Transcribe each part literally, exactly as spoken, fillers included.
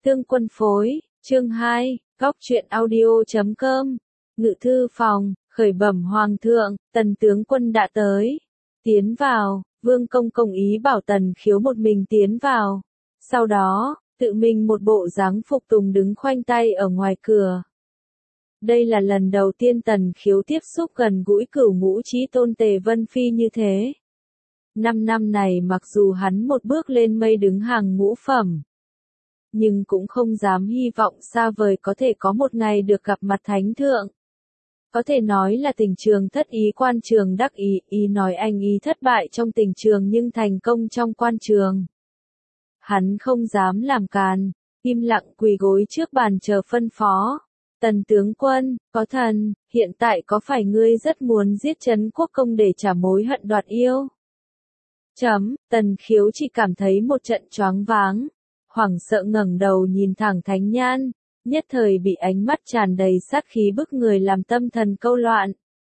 Tương Quân phối, chương hai, góc truyện audio chấm com, ngự thư phòng, khởi bẩm hoàng thượng, Tần tướng quân đã tới. Tiến vào, Vương Công Công ý bảo Tần Khiếu một mình tiến vào. Sau đó, tự mình một bộ dáng phục tùng đứng khoanh tay ở ngoài cửa. Đây là lần đầu tiên Tần Khiếu tiếp xúc gần gũi cửu ngũ chí tôn Tề Vân Phi như thế. Năm năm này mặc dù hắn một bước lên mây đứng hàng ngũ phẩm, nhưng cũng không dám hy vọng xa vời có thể có một ngày được gặp mặt thánh thượng. Có thể nói là tình trường thất ý quan trường đắc ý, ý nói anh ý thất bại trong tình trường nhưng thành công trong quan trường. Hắn không dám làm càn, im lặng quỳ gối trước bàn chờ phân phó. Tần tướng quân, có thần, hiện tại có phải ngươi rất muốn giết Trấn Quốc Công để trả mối hận đoạt yêu? Chấm, Tần Khiếu chỉ cảm thấy một trận choáng váng, hoảng sợ ngẩng đầu nhìn thẳng Thánh Nhan, nhất thời bị ánh mắt tràn đầy sát khí bức người làm tâm thần câu loạn.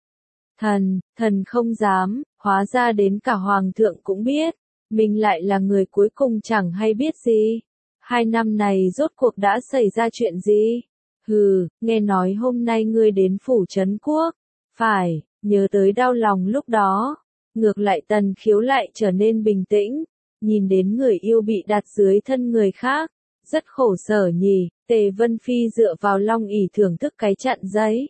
Thần, thần không dám, hóa ra đến cả hoàng thượng cũng biết, mình lại là người cuối cùng chẳng hay biết gì. Hai năm này rốt cuộc đã xảy ra chuyện gì? Hừ, nghe nói hôm nay ngươi đến phủ Trấn Quốc. Phải, nhớ tới đau lòng lúc đó. Ngược lại Tần Khiếu lại trở nên bình tĩnh, nhìn đến người yêu bị đặt dưới thân người khác, rất khổ sở nhỉ. Tề Vân Phi dựa vào long ỷ thưởng thức cái chặn giấy.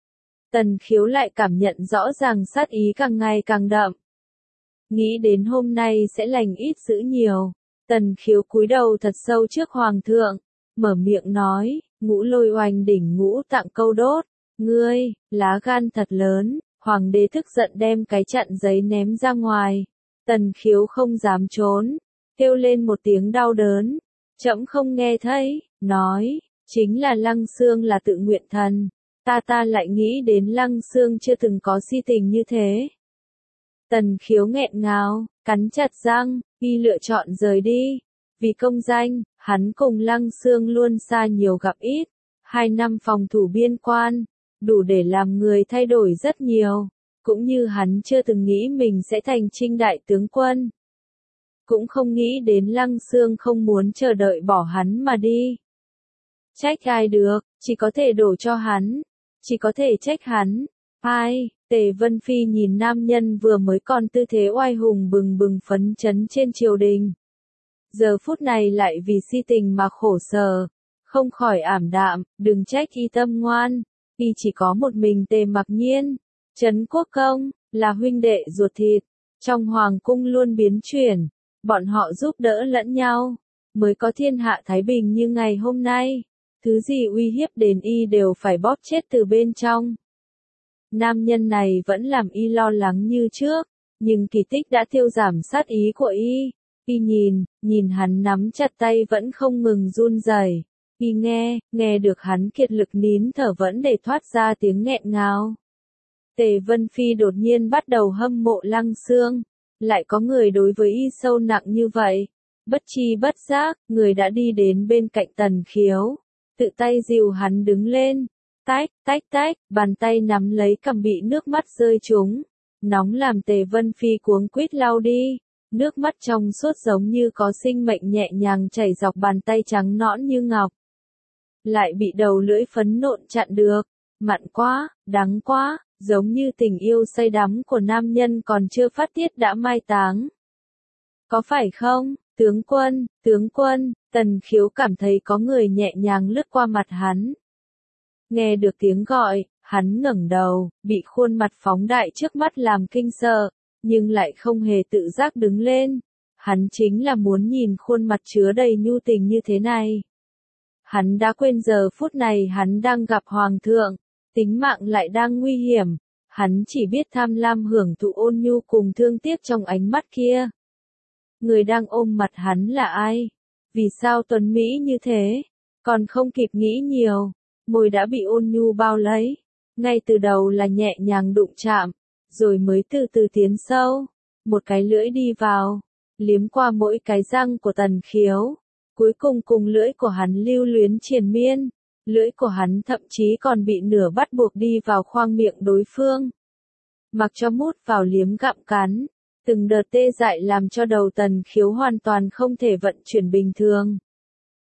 Tần Khiếu lại cảm nhận rõ ràng sát ý càng ngày càng đậm. Nghĩ đến hôm nay sẽ lành ít dữ nhiều, Tần Khiếu cúi đầu thật sâu trước hoàng thượng, mở miệng nói, Ngũ Lôi Oanh đỉnh ngũ tạng câu đốt, ngươi, lá gan thật lớn. Hoàng đế tức giận đem cái chặn giấy ném ra ngoài. Tần Khiếu không dám trốn, kêu lên một tiếng đau đớn. Trẫm không nghe thấy, nói, chính là Lăng Xương là tự nguyện thần. Ta ta lại nghĩ đến Lăng Xương chưa từng có si tình như thế. Tần Khiếu nghẹn ngào, cắn chặt răng, y lựa chọn rời đi. Vì công danh, hắn cùng Lăng Xương luôn xa nhiều gặp ít. Hai năm phòng thủ biên quan, đủ để làm người thay đổi rất nhiều, cũng như hắn chưa từng nghĩ mình sẽ thành Trinh đại tướng quân. Cũng không nghĩ đến Lăng Xương không muốn chờ đợi bỏ hắn mà đi. Trách ai được, chỉ có thể đổ cho hắn, chỉ có thể trách hắn. Ai, Tề Vân Phi nhìn nam nhân vừa mới còn tư thế oai hùng bừng bừng phấn chấn trên triều đình. Giờ phút này lại vì si tình mà khổ sở, không khỏi ảm đạm, đừng trách y tâm ngoan. Y chỉ có một mình Tề Mặc Nhiên, Trấn Quốc Công, là huynh đệ ruột thịt, trong hoàng cung luôn biến chuyển, bọn họ giúp đỡ lẫn nhau, mới có thiên hạ thái bình như ngày hôm nay, thứ gì uy hiếp đến y đều phải bóp chết từ bên trong. Nam nhân này vẫn làm y lo lắng như trước, nhưng kỳ tích đã tiêu giảm sát ý của y, y nhìn, nhìn hắn nắm chặt tay vẫn không ngừng run rẩy. Y nghe, nghe được hắn kiệt lực nín thở vẫn để thoát ra tiếng nghẹn ngào. Tề Vân Phi đột nhiên bắt đầu hâm mộ Lăng Xương, lại có người đối với y sâu nặng như vậy. Bất chi bất giác, người đã đi đến bên cạnh Tần Khiếu, tự tay dìu hắn đứng lên. Tách, tách tách, bàn tay nắm lấy cằm bị nước mắt rơi trúng. Nóng làm Tề Vân Phi cuống quýt lau đi. Nước mắt trong suốt giống như có sinh mệnh nhẹ nhàng chảy dọc bàn tay trắng nõn như ngọc. Lại bị đầu lưỡi phấn nộn chặn được, mặn quá, đắng quá, giống như tình yêu say đắm của nam nhân còn chưa phát tiết đã mai táng. Có phải không, tướng quân, tướng quân, Tần Khiếu cảm thấy có người nhẹ nhàng lướt qua mặt hắn. Nghe được tiếng gọi, hắn ngẩng đầu, bị khuôn mặt phóng đại trước mắt làm kinh sợ, nhưng lại không hề tự giác đứng lên. Hắn chính là muốn nhìn khuôn mặt chứa đầy nhu tình như thế này. Hắn đã quên giờ phút này hắn đang gặp hoàng thượng, tính mạng lại đang nguy hiểm, hắn chỉ biết tham lam hưởng thụ ôn nhu cùng thương tiếc trong ánh mắt kia. Người đang ôm mặt hắn là ai? Vì sao tuấn mỹ như thế? Còn không kịp nghĩ nhiều, môi đã bị ôn nhu bao lấy, ngay từ đầu là nhẹ nhàng đụng chạm, rồi mới từ từ tiến sâu, một cái lưỡi đi vào, liếm qua mỗi cái răng của Tần Khiếu. Cuối cùng cùng lưỡi của hắn lưu luyến triền miên, lưỡi của hắn thậm chí còn bị nửa bắt buộc đi vào khoang miệng đối phương. Mặc cho mút vào liếm gặm cắn, từng đợt tê dại làm cho đầu Tần Khiếu hoàn toàn không thể vận chuyển bình thường.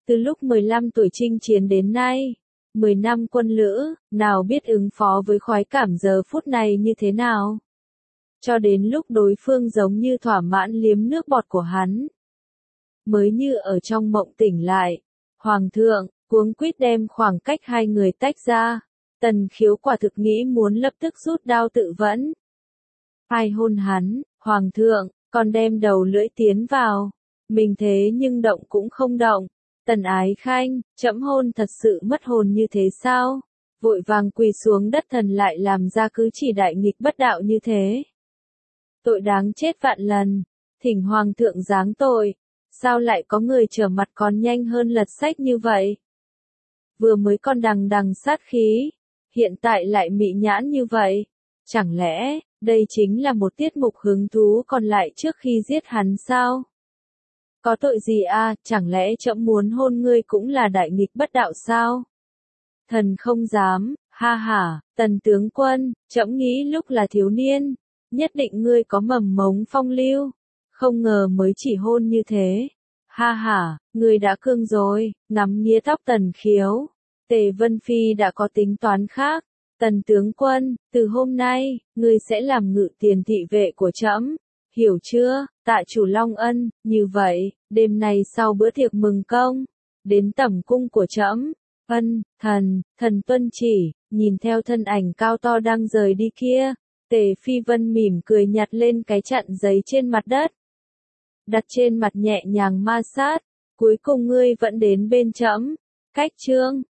Từ lúc mười lăm tuổi chinh chiến đến nay, mười năm quân lữ, nào biết ứng phó với khoái cảm giờ phút này như thế nào. Cho đến lúc đối phương giống như thỏa mãn liếm nước bọt của hắn. Mới như ở trong mộng tỉnh lại. Hoàng thượng, cuống quýt đem khoảng cách hai người tách ra. Tần Khiếu quả thực nghĩ muốn lập tức rút đao tự vẫn. Ai hôn hắn, Hoàng thượng, còn đem đầu lưỡi tiến vào. Mình thế nhưng động cũng không động. Tần Ái Khanh, trẫm hôn thật sự mất hồn như thế sao? Vội vàng quỳ xuống đất thần lại làm ra cứ chỉ đại nghịch bất đạo như thế. Tội đáng chết vạn lần, thỉnh Hoàng thượng giáng tội, sao lại có người trở mặt còn nhanh hơn lật sách như vậy? Vừa mới còn đằng đằng sát khí, hiện tại lại mị nhãn như vậy. Chẳng lẽ, đây chính là một tiết mục hứng thú còn lại trước khi giết hắn sao? Có tội gì à, chẳng lẽ trẫm muốn hôn ngươi cũng là đại nghịch bất đạo sao? Thần không dám, ha ha, Tần tướng quân, trẫm nghĩ lúc là thiếu niên, nhất định ngươi có mầm mống phong lưu, không ngờ mới chỉ hôn như thế. Ha ha, ngươi đã cương rồi, ngắm nghía tóc Tần Khiếu. Tề Vân Phi đã có tính toán khác. Tần tướng quân, từ hôm nay, ngươi sẽ làm ngự tiền thị vệ của trẫm, hiểu chưa? Tạ chủ Long Ân, như vậy, đêm nay sau bữa tiệc mừng công, đến tẩm cung của trẫm. Ân, thần, thần tuân chỉ, nhìn theo thân ảnh cao to đang rời đi kia, Tề Phi Vân mỉm cười nhặt lên cái chặn giấy trên mặt đất. Đặt trên mặt nhẹ nhàng ma sát, cuối cùng ngươi vẫn đến bên trẫm. Cách chương